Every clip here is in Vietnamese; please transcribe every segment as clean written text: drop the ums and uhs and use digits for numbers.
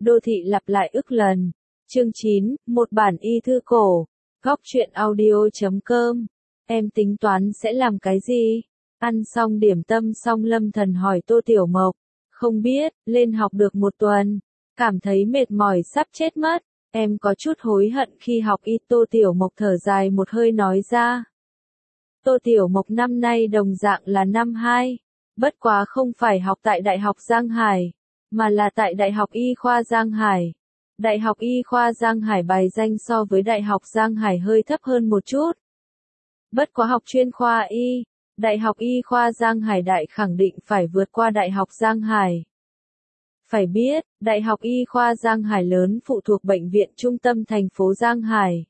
Đô thị lặp lại ức lần. Chương 9, một bản y thư cổ. Góc truyện audio.com. Em tính toán sẽ làm cái gì? Ăn xong điểm tâm xong Lâm Thần hỏi Tô Tiểu Mộc. Không biết, lên học được một tuần. Cảm thấy mệt mỏi sắp chết mất. Em có chút hối hận khi học y. Tô Tiểu Mộc thở dài một hơi nói ra. Tô Tiểu Mộc năm nay đồng dạng là năm 2. Bất quá không phải học tại Đại học Giang Hải, mà là tại Đại học Y khoa Giang Hải. Đại học Y khoa Giang Hải bài danh so với Đại học Giang Hải hơi thấp hơn một chút. Bất quá học chuyên khoa Y, Đại học Y khoa Giang Hải đại khẳng định phải vượt qua Đại học Giang Hải. Phải biết, Đại học Y khoa Giang Hải lớn phụ thuộc bệnh viện trung tâm thành phố Giang Hải.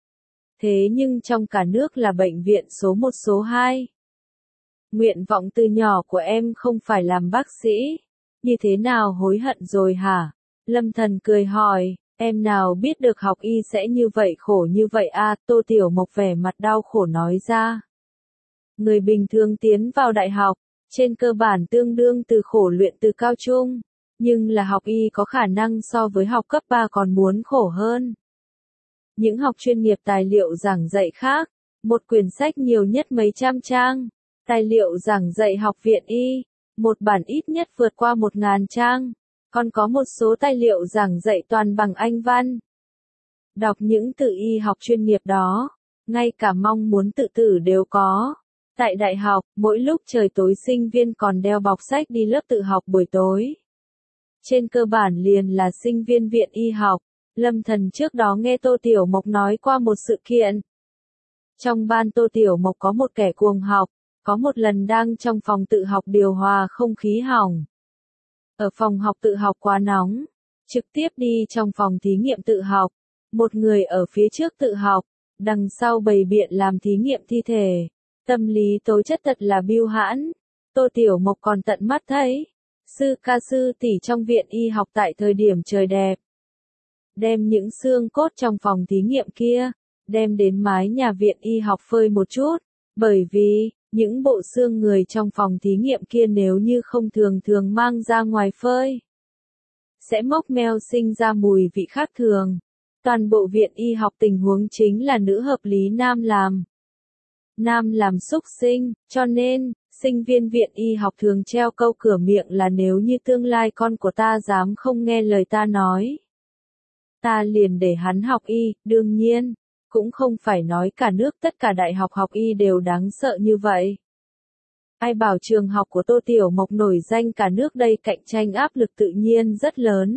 Thế nhưng trong cả nước là bệnh viện số 1 số 2. Nguyện vọng từ nhỏ của em không phải làm bác sĩ. Như thế nào hối hận rồi hả? Lâm Thần cười hỏi, em nào biết được học y sẽ như vậy khổ như vậy à? Tô Tiểu Mộc vẻ mặt đau khổ nói ra. Người bình thường tiến vào đại học, trên cơ bản tương đương từ khổ luyện từ cao trung. Nhưng là học y có khả năng so với học cấp 3 còn muốn khổ hơn. Những học chuyên nghiệp tài liệu giảng dạy khác, một quyển sách nhiều nhất mấy trăm trang. Tài liệu giảng dạy học viện y, một bản ít nhất vượt qua 1000 trang. Còn có một số tài liệu giảng dạy toàn bằng Anh văn. Đọc những từ y học chuyên nghiệp đó, ngay cả mong muốn tự tử đều có. Tại đại học, mỗi lúc trời tối sinh viên còn đeo bọc sách đi lớp tự học buổi tối. Trên cơ bản liền là sinh viên viện y học. Lâm Thần trước đó nghe Tô Tiểu Mộc nói qua một sự kiện. Trong ban Tô Tiểu Mộc có một kẻ cuồng học, có một lần đang trong phòng tự học điều hòa không khí hỏng. Ở phòng học tự học quá nóng, trực tiếp đi trong phòng thí nghiệm tự học. Một người ở phía trước tự học, đằng sau bày biện làm thí nghiệm thi thể. Tâm lý tố chất thật là bưu hãn. Tô Tiểu Mộc còn tận mắt thấy. Sư ca sư tỷ trong viện y học tại thời điểm trời đẹp. Đem những xương cốt trong phòng thí nghiệm kia, đem đến mái nhà viện y học phơi một chút. Bởi vì, những bộ xương người trong phòng thí nghiệm kia nếu như không thường thường mang ra ngoài phơi, sẽ mốc meo sinh ra mùi vị khác thường. Toàn bộ viện y học tình huống chính là nữ hợp lý nam làm. Nam làm xúc sinh, cho nên, sinh viên viện y học thường treo câu cửa miệng là nếu như tương lai con của ta dám không nghe lời ta nói, ta liền để hắn học y. Đương nhiên, cũng không phải nói cả nước tất cả đại học học y đều đáng sợ như vậy. Ai bảo trường học của Tô Tiểu Mộc nổi danh cả nước đây, cạnh tranh áp lực tự nhiên rất lớn.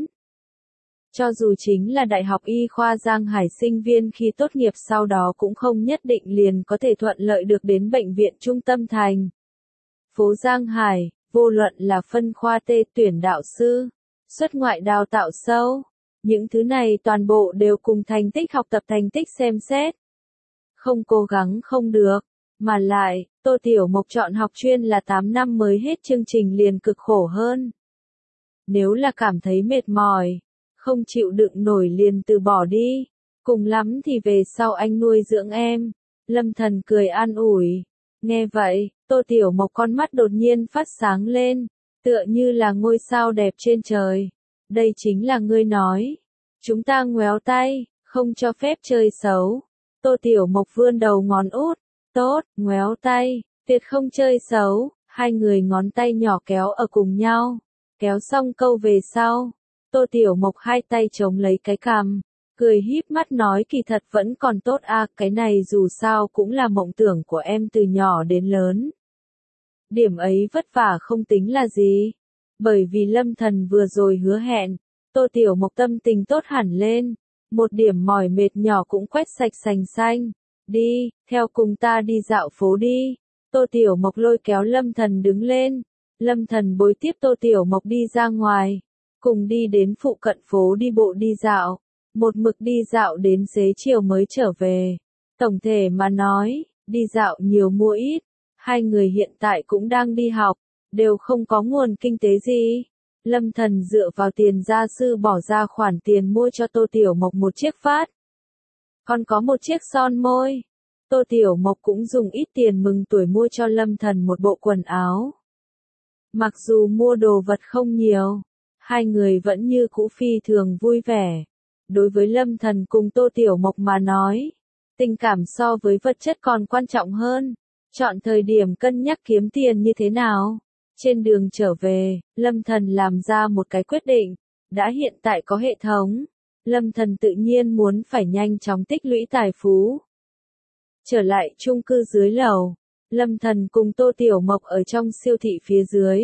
Cho dù chính là Đại học Y khoa Giang Hải sinh viên khi tốt nghiệp sau đó cũng không nhất định liền có thể thuận lợi được đến bệnh viện trung tâm thành phố Giang Hải, vô luận là phân khoa T tuyển đạo sư, xuất ngoại đào tạo sâu. Những thứ này toàn bộ đều cùng thành tích học tập thành tích xem xét. Không cố gắng không được, mà lại, Tô Tiểu Mộc chọn học chuyên là 8 năm mới hết chương trình liền cực khổ hơn. Nếu là cảm thấy mệt mỏi, không chịu đựng nổi liền từ bỏ đi, cùng lắm thì về sau anh nuôi dưỡng em. Lâm Thần cười an ủi. Nghe vậy, Tô Tiểu Mộc con mắt đột nhiên phát sáng lên, tựa như là ngôi sao đẹp trên trời. Đây chính là ngươi nói. Chúng ta ngoéo tay, không cho phép chơi xấu. Tô Tiểu Mộc vươn đầu ngón út. Tốt, ngoéo tay, tuyệt không chơi xấu. Hai người ngón tay nhỏ kéo ở cùng nhau. Kéo xong câu về sau. Tô Tiểu Mộc hai tay chống lấy cái cằm, cười híp mắt nói kỳ thật vẫn còn tốt à, cái này dù sao cũng là mộng tưởng của em từ nhỏ đến lớn. Điểm ấy vất vả không tính là gì. Bởi vì Lâm Thần vừa rồi hứa hẹn, Tô Tiểu Mộc tâm tình tốt hẳn lên, một điểm mỏi mệt nhỏ cũng quét sạch sành xanh. Đi, theo cùng ta đi dạo phố đi. Tô Tiểu Mộc lôi kéo Lâm Thần đứng lên. Lâm Thần bối tiếp Tô Tiểu Mộc đi ra ngoài, cùng đi đến phụ cận phố đi bộ đi dạo, một mực đi dạo đến xế chiều mới trở về. Tổng thể mà nói, đi dạo nhiều mua ít, hai người hiện tại cũng đang đi học, đều không có nguồn kinh tế gì. Lâm Thần dựa vào tiền gia sư bỏ ra khoản tiền mua cho Tô Tiểu Mộc một chiếc phát, còn có một chiếc son môi. Tô Tiểu Mộc cũng dùng ít tiền mừng tuổi mua cho Lâm Thần một bộ quần áo. Mặc dù mua đồ vật không nhiều, Hai người vẫn như cũ phi thường vui vẻ. Đối với Lâm Thần cùng Tô Tiểu Mộc mà nói, tình cảm so với vật chất còn quan trọng hơn. Chọn thời điểm cân nhắc kiếm tiền như thế nào. Trên đường trở về, Lâm Thần làm ra một cái quyết định. Đã hiện tại có hệ thống, Lâm Thần tự nhiên muốn phải nhanh chóng tích lũy tài phú. Trở lại chung cư dưới lầu, Lâm Thần cùng Tô Tiểu Mộc ở trong siêu thị phía dưới.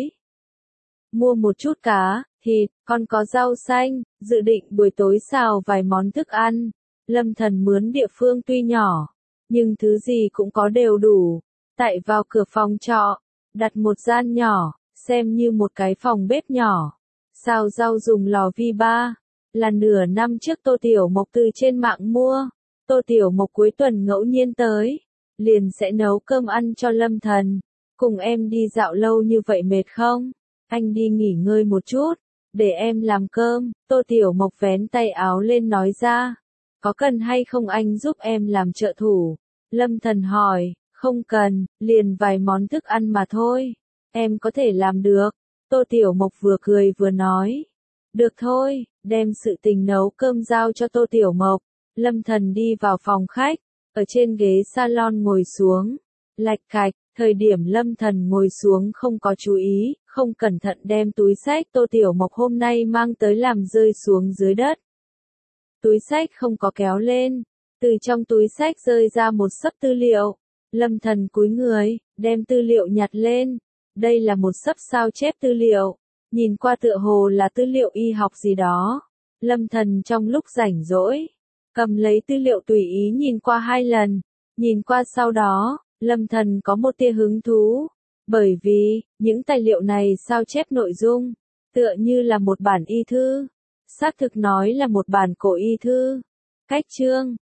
Mua một chút cá, thịt, còn có rau xanh, dự định buổi tối xào vài món thức ăn. Lâm Thần mướn địa phương tuy nhỏ, nhưng thứ gì cũng có đều đủ. Tại vào cửa phòng trọ, đặt một gian nhỏ, xem như một cái phòng bếp nhỏ. Xào rau dùng lò vi ba, là nửa năm trước Tô Tiểu Mộc từ trên mạng mua. Tô Tiểu Mộc cuối tuần ngẫu nhiên tới, liền sẽ nấu cơm ăn cho Lâm Thần. Cùng em đi dạo lâu như vậy mệt không? Anh đi nghỉ ngơi một chút, để em làm cơm. Tô Tiểu Mộc vén tay áo lên nói ra. Có cần hay không anh giúp em làm trợ thủ? Lâm Thần hỏi, không cần, liền vài món thức ăn mà thôi. Em có thể làm được. Tô Tiểu Mộc vừa cười vừa nói. Được thôi, đem sự tình nấu cơm giao cho Tô Tiểu Mộc. Lâm Thần đi vào phòng khách, ở trên ghế salon ngồi xuống. Lạch cạch, thời điểm Lâm Thần ngồi xuống không có chú ý, không cẩn thận đem túi xách Tô Tiểu Mộc hôm nay mang tới làm rơi xuống dưới đất. Túi xách không có kéo lên, từ trong túi xách rơi ra một xấp tư liệu. Lâm Thần cúi người, đem tư liệu nhặt lên. Đây là một xấp sao chép tư liệu, nhìn qua tựa hồ là tư liệu y học gì đó. Lâm Thần trong lúc rảnh rỗi, cầm lấy tư liệu tùy ý nhìn qua 2 lần. Nhìn qua sau đó, Lâm Thần có một tia hứng thú, bởi vì, những tài liệu này sao chép nội dung, tựa như là một bản y thư. Xác thực nói là một bản cổ y thư. Cách chương